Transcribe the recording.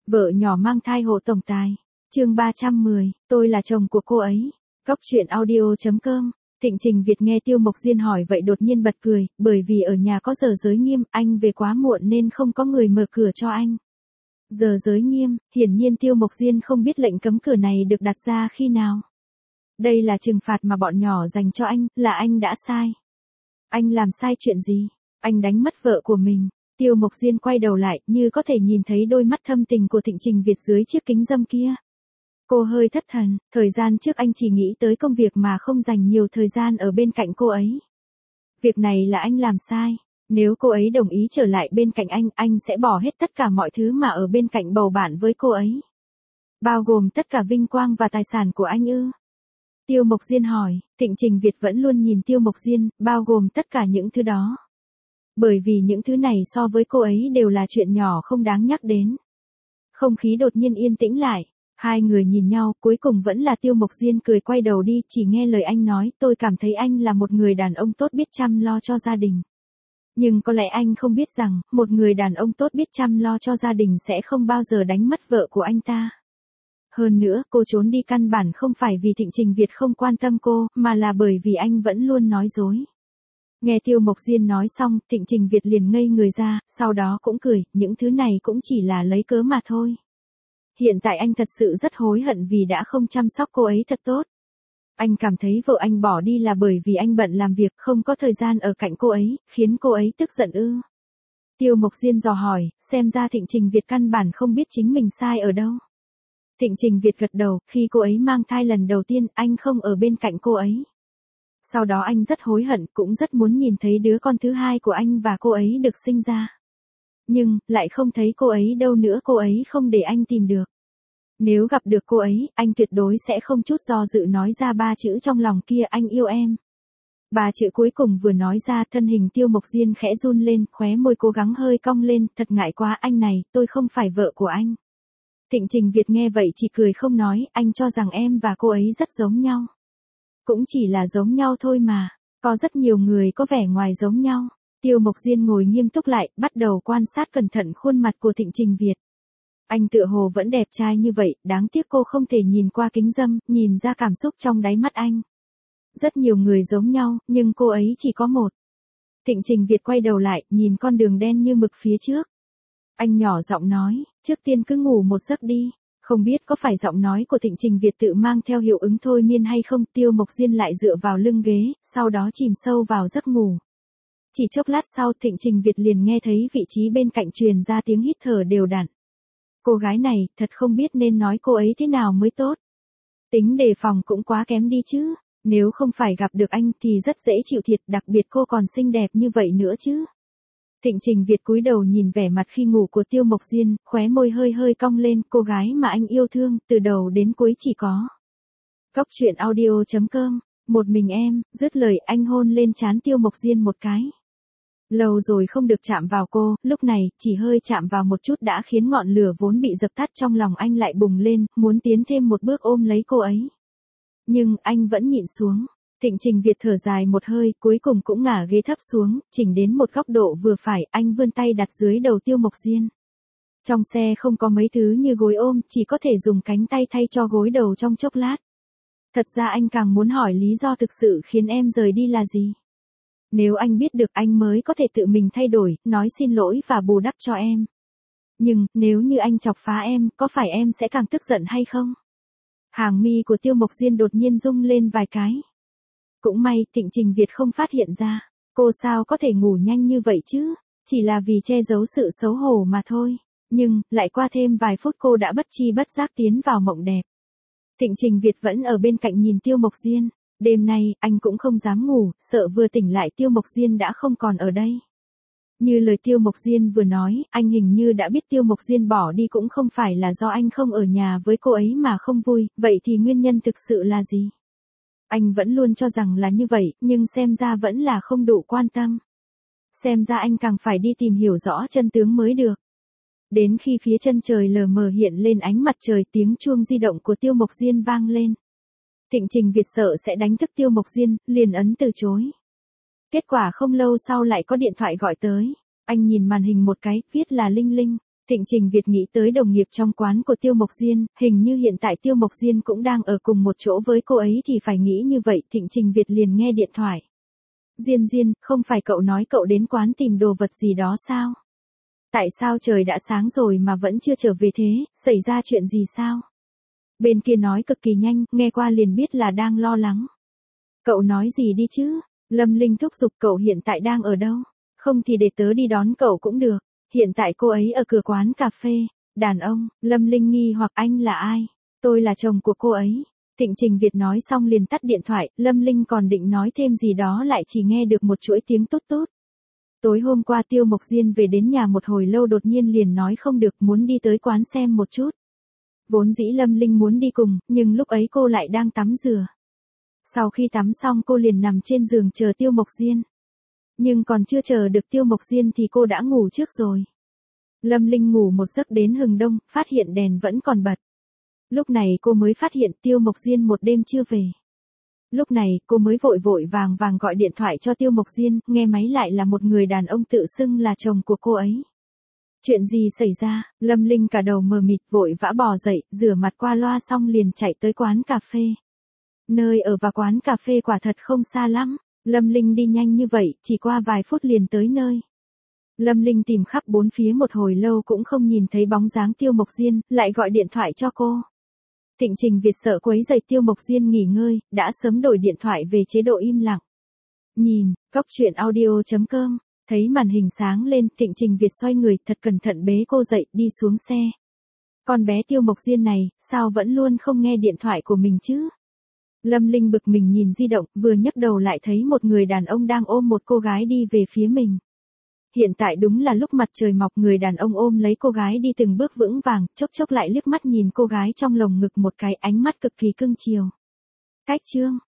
Vợ nhỏ mang thai hộ tổng tài. Chương 310, tôi là chồng của cô ấy. Góc truyện audio.com. Thịnh Trình Việt nghe Tiêu Mộc Diên hỏi vậy đột nhiên bật cười, bởi vì ở nhà có giờ giới nghiêm, anh về quá muộn nên không có người mở cửa cho anh. Giờ giới nghiêm, hiển nhiên Tiêu Mộc Diên không biết lệnh cấm cửa này được đặt ra khi nào. Đây là trừng phạt mà bọn nhỏ dành cho anh, là anh đã sai. Anh làm sai chuyện gì? Anh đánh mất vợ của mình. Tiêu Mộc Diên quay đầu lại, như có thể nhìn thấy đôi mắt thâm tình của Thịnh Trình Việt dưới chiếc kính râm kia. Cô hơi thất thần, thời gian trước anh chỉ nghĩ tới công việc mà không dành nhiều thời gian ở bên cạnh cô ấy. Việc này là anh làm sai. Nếu cô ấy đồng ý trở lại bên cạnh anh sẽ bỏ hết tất cả mọi thứ mà ở bên cạnh bầu bạn với cô ấy. Bao gồm tất cả vinh quang và tài sản của anh ư? Tiêu Mộc Diên hỏi. Thịnh Trình Việt vẫn luôn nhìn Tiêu Mộc Diên, bao gồm tất cả những thứ đó. Bởi vì những thứ này so với cô ấy đều là chuyện nhỏ không đáng nhắc đến. Không khí đột nhiên yên tĩnh lại. Hai người nhìn nhau, cuối cùng vẫn là Tiêu Mộc Diên cười quay đầu đi, chỉ nghe lời anh nói, tôi cảm thấy anh là một người đàn ông tốt biết chăm lo cho gia đình. Nhưng có lẽ anh không biết rằng, một người đàn ông tốt biết chăm lo cho gia đình sẽ không bao giờ đánh mất vợ của anh ta. Hơn nữa, cô trốn đi căn bản không phải vì Thịnh Trình Việt không quan tâm cô, mà là bởi vì anh vẫn luôn nói dối. Nghe Tiêu Mộc Diên nói xong, Thịnh Trình Việt liền ngây người ra, sau đó cũng cười, những thứ này cũng chỉ là lấy cớ mà thôi. Hiện tại anh thật sự rất hối hận vì đã không chăm sóc cô ấy thật tốt. Anh cảm thấy vợ anh bỏ đi là bởi vì anh bận làm việc, không có thời gian ở cạnh cô ấy, khiến cô ấy tức giận ư? Tiêu Mộc Diên dò hỏi, xem ra Thịnh Trình Việt căn bản không biết chính mình sai ở đâu. Thịnh Trình Việt gật đầu, khi cô ấy mang thai lần đầu tiên, anh không ở bên cạnh cô ấy. Sau đó anh rất hối hận, cũng rất muốn nhìn thấy đứa con thứ hai của anh và cô ấy được sinh ra. Nhưng, lại không thấy cô ấy đâu nữa, cô ấy không để anh tìm được. Nếu gặp được cô ấy, anh tuyệt đối sẽ không chút do dự nói ra ba chữ trong lòng kia, anh yêu em. Ba chữ cuối cùng vừa nói ra, thân hình Tiêu Mộc Diên khẽ run lên, khóe môi cố gắng hơi cong lên, thật ngại quá anh này, tôi không phải vợ của anh. Thịnh Trình Việt nghe vậy chỉ cười không nói, anh cho rằng em và cô ấy rất giống nhau. Cũng chỉ là giống nhau thôi mà, có rất nhiều người có vẻ ngoài giống nhau. Tiêu Mộc Diên ngồi nghiêm túc lại, bắt đầu quan sát cẩn thận khuôn mặt của Thịnh Trình Việt. Anh tựa hồ vẫn đẹp trai như vậy, đáng tiếc cô không thể nhìn qua kính râm, nhìn ra cảm xúc trong đáy mắt anh. Rất nhiều người giống nhau, nhưng cô ấy chỉ có một. Thịnh Trình Việt quay đầu lại, nhìn con đường đen như mực phía trước. Anh nhỏ giọng nói, trước tiên cứ ngủ một giấc đi. Không biết có phải giọng nói của Thịnh Trình Việt tự mang theo hiệu ứng thôi miên hay không, Tiêu Mộc Diên lại dựa vào lưng ghế, sau đó chìm sâu vào giấc ngủ. Chỉ chốc lát sau Thịnh Trình Việt liền nghe thấy vị trí bên cạnh truyền ra tiếng hít thở đều đặn. Cô gái này, thật không biết nên nói cô ấy thế nào mới tốt. Tính đề phòng cũng quá kém đi chứ, nếu không phải gặp được anh thì rất dễ chịu thiệt, đặc biệt cô còn xinh đẹp như vậy nữa chứ. Thịnh Trình Việt cúi đầu nhìn vẻ mặt khi ngủ của Tiêu Mộc Diên, khóe môi hơi hơi cong lên, cô gái mà anh yêu thương, từ đầu đến cuối chỉ có. Góc truyện audio.com, một mình em, dứt lời anh hôn lên trán Tiêu Mộc Diên một cái. Lâu rồi không được chạm vào cô, lúc này, chỉ hơi chạm vào một chút đã khiến ngọn lửa vốn bị dập tắt trong lòng anh lại bùng lên, muốn tiến thêm một bước ôm lấy cô ấy. Nhưng, anh vẫn nhịn xuống. Thịnh Trình Việt thở dài một hơi, cuối cùng cũng ngả ghế thấp xuống, chỉnh đến một góc độ vừa phải, anh vươn tay đặt dưới đầu Tiêu Mộc Diên. Trong xe không có mấy thứ như gối ôm, chỉ có thể dùng cánh tay thay cho gối đầu trong chốc lát. Thật ra anh càng muốn hỏi lý do thực sự khiến em rời đi là gì. Nếu anh biết được anh mới có thể tự mình thay đổi, nói xin lỗi và bù đắp cho em. Nhưng, nếu như anh chọc phá em, có phải em sẽ càng tức giận hay không? Hàng mi của Tiêu Mộc Diên đột nhiên rung lên vài cái. Cũng may, Thịnh Trình Việt không phát hiện ra. Cô sao có thể ngủ nhanh như vậy chứ? Chỉ là vì che giấu sự xấu hổ mà thôi. Nhưng, lại qua thêm vài phút cô đã bất chi bất giác tiến vào mộng đẹp. Thịnh Trình Việt vẫn ở bên cạnh nhìn Tiêu Mộc Diên. Đêm nay, anh cũng không dám ngủ, sợ vừa tỉnh lại Tiêu Mộc Diên đã không còn ở đây. Như lời Tiêu Mộc Diên vừa nói, anh hình như đã biết Tiêu Mộc Diên bỏ đi cũng không phải là do anh không ở nhà với cô ấy mà không vui, vậy thì nguyên nhân thực sự là gì? Anh vẫn luôn cho rằng là như vậy, nhưng xem ra vẫn là không đủ quan tâm. Xem ra anh càng phải đi tìm hiểu rõ chân tướng mới được. Đến khi phía chân trời lờ mờ hiện lên ánh mặt trời, tiếng chuông di động của Tiêu Mộc Diên vang lên. Thịnh Trình Việt sợ sẽ đánh thức Tiêu Mộc Diên, liền ấn từ chối. Kết quả không lâu sau lại có điện thoại gọi tới. Anh nhìn màn hình một cái, viết là Linh Linh. Thịnh Trình Việt nghĩ tới đồng nghiệp trong quán của Tiêu Mộc Diên, hình như hiện tại Tiêu Mộc Diên cũng đang ở cùng một chỗ với cô ấy thì phải nghĩ như vậy. Thịnh Trình Việt liền nghe điện thoại. Diên Diên, không phải cậu nói cậu đến quán tìm đồ vật gì đó sao? Tại sao trời đã sáng rồi mà vẫn chưa trở về thế, xảy ra chuyện gì sao? Bên kia nói cực kỳ nhanh, nghe qua liền biết là đang lo lắng. Cậu nói gì đi chứ? Lâm Linh thúc giục cậu hiện tại đang ở đâu? Không thì để tớ đi đón cậu cũng được. Hiện tại cô ấy ở cửa quán cà phê. Đàn ông, Lâm Linh nghi hoặc anh là ai? Tôi là chồng của cô ấy. Thịnh Trình Việt nói xong liền tắt điện thoại, Lâm Linh còn định nói thêm gì đó lại chỉ nghe được một chuỗi tiếng tút tút. Tối hôm qua Tiêu Mộc Diên về đến nhà một hồi lâu đột nhiên liền nói không được muốn đi tới quán xem một chút. Vốn dĩ Lâm Linh muốn đi cùng, nhưng lúc ấy cô lại đang tắm rửa. Sau khi tắm xong cô liền nằm trên giường chờ Tiêu Mộc Diên. Nhưng còn chưa chờ được Tiêu Mộc Diên thì cô đã ngủ trước rồi. Lâm Linh ngủ một giấc đến hừng đông, phát hiện đèn vẫn còn bật. Lúc này cô mới phát hiện Tiêu Mộc Diên một đêm chưa về. Lúc này cô mới vội vội vàng vàng gọi điện thoại cho Tiêu Mộc Diên, nghe máy lại là một người đàn ông tự xưng là chồng của cô ấy. Chuyện gì xảy ra? Lâm Linh cả đầu mờ mịt vội vã bò dậy, rửa mặt qua loa xong liền chạy tới quán cà phê. Nơi ở và quán cà phê quả thật không xa lắm. Lâm Linh đi nhanh như vậy, chỉ qua vài phút liền tới nơi. Lâm Linh tìm khắp bốn phía một hồi lâu cũng không nhìn thấy bóng dáng Tiêu Mộc Diên, lại gọi điện thoại cho cô. Thịnh Trình Việt sợ quấy rầy Tiêu Mộc Diên nghỉ ngơi, đã sớm đổi điện thoại về chế độ im lặng. Nhìn, coctruyện.audio.com, thấy màn hình sáng lên, Thịnh Trình Việt xoay người thật cẩn thận bế cô dậy, đi xuống xe. Con bé Tiêu Mộc Diên này, sao vẫn luôn không nghe điện thoại của mình chứ? Lâm Linh bực mình nhìn di động, vừa nhấc đầu lại thấy một người đàn ông đang ôm một cô gái đi về phía mình. Hiện tại đúng là lúc mặt trời mọc, người đàn ông ôm lấy cô gái đi từng bước vững vàng, chốc chốc lại liếc mắt nhìn cô gái trong lồng ngực một cái, ánh mắt cực kỳ cưng chiều. Cách chương